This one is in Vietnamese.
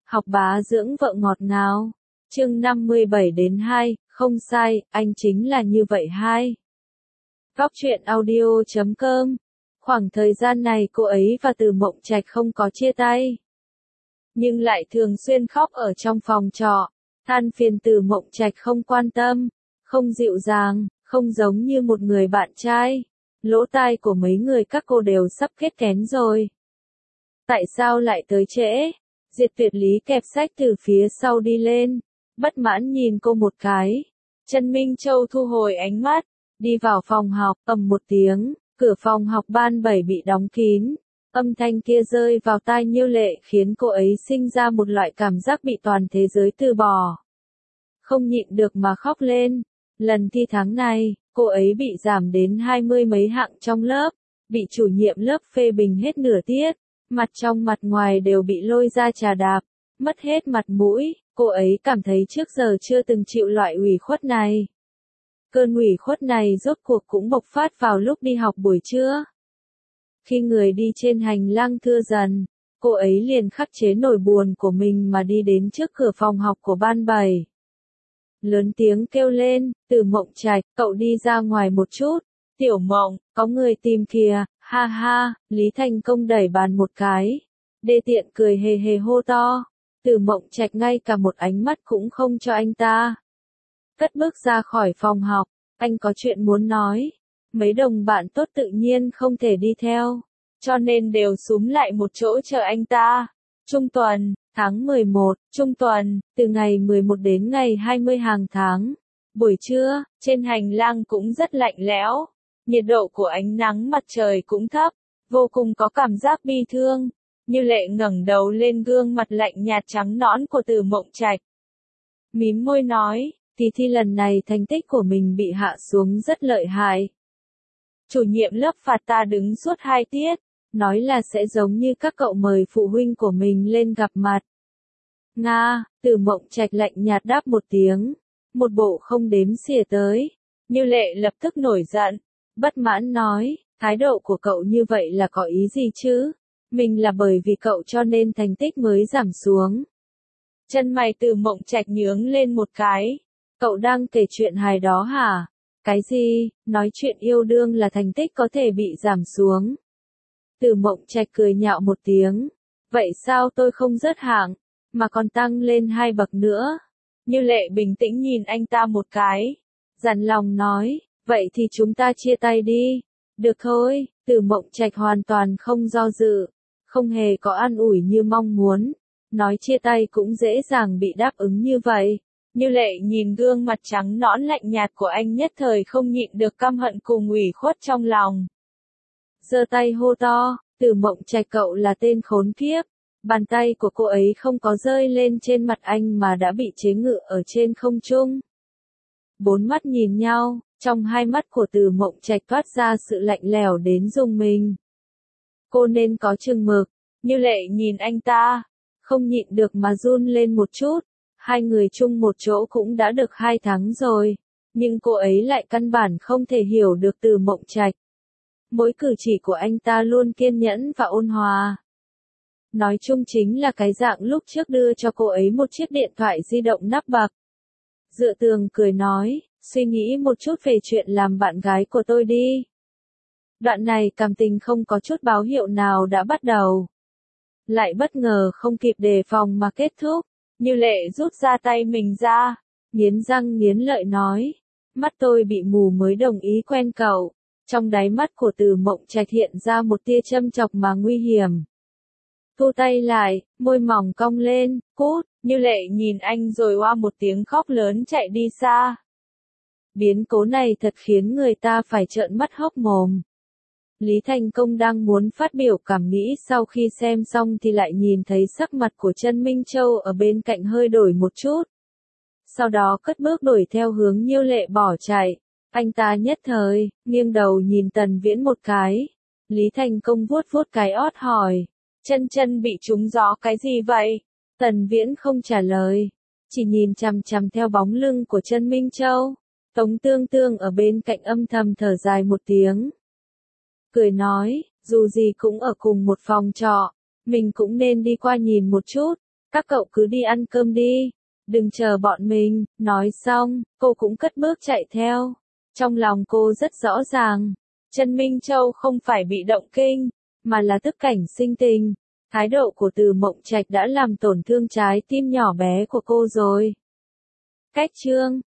Học bá dưỡng vợ ngọt ngào. Chương 57-2, không sai, anh chính là như vậy hai. Góc truyện audio.com. Khoảng thời gian này cô ấy và Từ Mộng Trạch không có chia tay, nhưng lại thường xuyên khóc ở trong phòng trọ, than phiền Từ Mộng Trạch không quan tâm, không dịu dàng, không giống như một người bạn trai. Lỗ tai của mấy người các cô đều sắp kết kén rồi. Tại sao lại tới trễ? Diệt Tuyệt Lý kẹp sách từ phía sau đi lên, bất mãn nhìn cô một cái. Trần Minh Châu thu hồi ánh mắt, đi vào phòng học, ầm một tiếng, cửa phòng học ban 7 bị đóng kín. Âm thanh kia rơi vào tai Nhiêu Lệ khiến cô ấy sinh ra một loại cảm giác bị toàn thế giới từ bỏ. Không nhịn được mà khóc lên. Lần thi tháng này, cô ấy bị giảm đến 20 mấy hạng trong lớp, bị chủ nhiệm lớp phê bình hết nửa tiết, mặt trong mặt ngoài đều bị lôi ra trà đạp, mất hết mặt mũi. Cô ấy cảm thấy trước giờ chưa từng chịu loại ủy khuất này. Cơn ủy khuất này rốt cuộc cũng bộc phát vào lúc đi học buổi trưa. Khi người đi trên hành lang thưa dần, cô ấy liền khắc chế nỗi buồn của mình mà đi đến trước cửa phòng học của ban 7. Lớn tiếng kêu lên, Từ Mộng Trạch, cậu đi ra ngoài một chút. Tiểu Mộng, có người tìm kìa, ha ha. Lý Thành Công đẩy bàn một cái. Đê tiện cười hề hề hô to. Từ Mộng Trạch ngay cả một ánh mắt cũng không cho anh ta. Cất bước ra khỏi phòng học, anh có chuyện muốn nói. Mấy đồng bạn tốt tự nhiên không thể đi theo, cho nên đều xúm lại một chỗ chờ anh ta. Trung tuần, tháng 11, trung tuần, từ ngày 11 đến ngày 20 hàng tháng. Buổi trưa, trên hành lang cũng rất lạnh lẽo. Nhiệt độ của ánh nắng mặt trời cũng thấp, vô cùng có cảm giác bi thương. Như Lệ ngẩng đầu lên gương mặt lạnh nhạt trắng nõn của Từ Mộng Trạch. Mím môi nói, kỳ thi lần này thành tích của mình bị hạ xuống rất lợi hại. Chủ nhiệm lớp phạt ta đứng suốt 2 tiết, nói là sẽ giống như các cậu mời phụ huynh của mình lên gặp mặt. Nga, Từ Mộng Trạch lạnh nhạt đáp một tiếng, một bộ không đếm xỉa tới. Như Lệ lập tức nổi giận, bất mãn nói, thái độ của cậu như vậy là có ý gì chứ? Mình là bởi vì cậu cho nên thành tích mới giảm xuống. Chân mày Từ Mộng Trạch nhướng lên một cái. Cậu đang kể chuyện hài đó hả? Cái gì? Nói chuyện yêu đương là thành tích có thể bị giảm xuống. Từ Mộng Trạch cười nhạo một tiếng. Vậy sao tôi không rớt hạng, mà còn tăng lên 2 bậc nữa? Như Lệ bình tĩnh nhìn anh ta một cái, dằn lòng nói, vậy thì chúng ta chia tay đi. Được thôi. Từ Mộng Trạch hoàn toàn không do dự, không hề có an ủi như mong muốn. Nói chia tay cũng dễ dàng bị đáp ứng như vậy. Như Lệ nhìn gương mặt trắng nõn lạnh nhạt của anh nhất thời không nhịn được căm hận cùng ủy khuất trong lòng. Giơ tay hô to, Từ Mộng Trạch cậu là tên khốn kiếp. Bàn tay của cô ấy không có rơi lên trên mặt anh mà đã bị chế ngự ở trên không trung. Bốn mắt nhìn nhau, trong hai mắt của Từ Mộng Trạch toát ra sự lạnh lẽo đến rùng mình. Cô nên có chừng mực. Như Lệ nhìn anh ta, không nhịn được mà run lên một chút. Hai người chung một chỗ cũng đã được 2 tháng rồi, nhưng cô ấy lại căn bản không thể hiểu được Từ Mộng Trạch. Mỗi cử chỉ của anh ta luôn kiên nhẫn và ôn hòa. Nói chung chính là cái dạng lúc trước đưa cho cô ấy một chiếc điện thoại di động nắp bạc. Dựa tường cười nói, suy nghĩ một chút về chuyện làm bạn gái của tôi đi. Đoạn này cảm tình không có chút báo hiệu nào đã bắt đầu. Lại bất ngờ không kịp đề phòng mà kết thúc. Như Lệ rút ra tay mình ra, nghiến răng nghiến lợi nói, mắt tôi bị mù mới đồng ý quen cậu. Trong đáy mắt của Từ Mộng Trạch hiện ra một tia châm chọc mà nguy hiểm. Thu tay lại, môi mỏng cong lên, cút. Như Lệ nhìn anh rồi oa một tiếng khóc lớn chạy đi xa. Biến cố này thật khiến người ta phải trợn mắt hốc mồm. Lý Thành Công đang muốn phát biểu cảm nghĩ sau khi xem xong thì lại nhìn thấy sắc mặt của Trần Minh Châu ở bên cạnh hơi đổi một chút. Sau đó cất bước đuổi theo hướng Nhiêu Lệ bỏ chạy. Anh ta nhất thời, nghiêng đầu nhìn Tần Viễn một cái. Lý Thành Công vuốt vuốt cái ót hỏi, chân bị trúng gió cái gì vậy? Tần Viễn không trả lời, chỉ nhìn chằm chằm theo bóng lưng của Trần Minh Châu. Tống Tương Tương ở bên cạnh âm thầm thở dài một tiếng. Cười nói, dù gì cũng ở cùng một phòng trọ, mình cũng nên đi qua nhìn một chút. Các cậu cứ đi ăn cơm đi, đừng chờ bọn mình. Nói xong, cô cũng cất bước chạy theo. Trong lòng cô rất rõ ràng, Trần Minh Châu không phải bị động kinh, mà là tức cảnh sinh tình. Thái độ của Từ Mộng Trạch đã làm tổn thương trái tim nhỏ bé của cô rồi. Cách chương